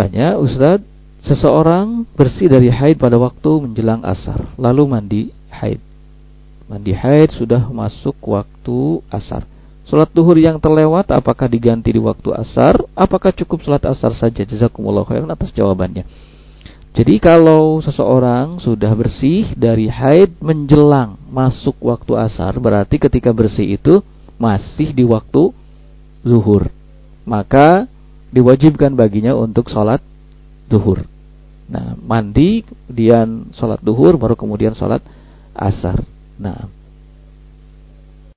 Tanya, Ustadz, seseorang bersih dari haid pada waktu menjelang asar, lalu mandi haid. Mandi haid sudah masuk waktu asar. Salat duhur yang terlewat apakah diganti di waktu asar? Apakah cukup salat asar saja? Jazakumullah khairan atas jawabannya. Jadi kalau seseorang sudah bersih dari haid menjelang masuk waktu asar, berarti ketika bersih itu masih di waktu zuhur, maka diwajibkan baginya untuk salat duhur. Nah, mandi, kemudian salat duhur, baru kemudian salat asar. Nah,